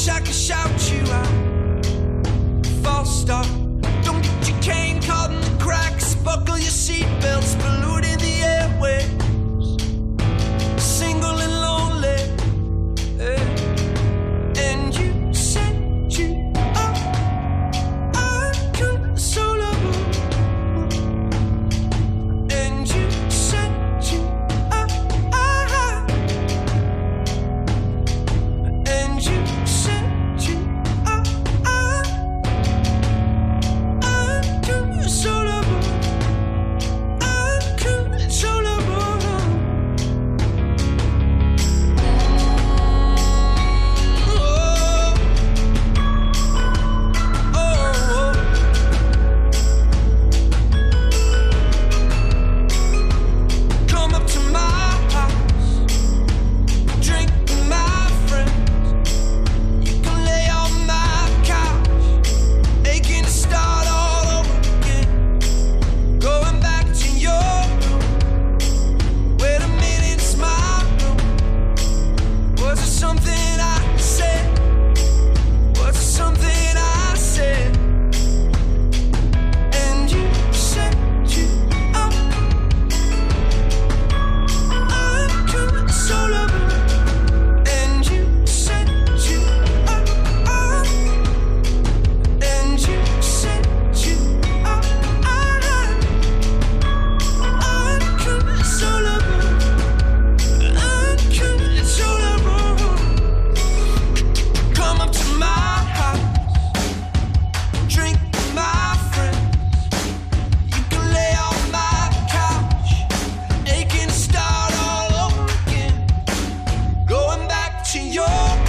wish I could shout you out. False start. Don't get your cane caught in the cracks. Buckle your seatbelts, polluting the airways. Single and lonely. And you said you are unconsolable. And you said you are. And you said you are unconsolable. Unconsolable. Come up to my house, drink with my friends. You can lay on my couch, aching to start all over again. Going back to your room. Wait a minute, it's my room. Was it something I said? Was it something I said? And you said you are unconsolable. And you said you are. And you said you are unconsolable. Unconsolable. Come up to my house, drink with my friends. You can lay on my couch, aching to start all over again. Going back to your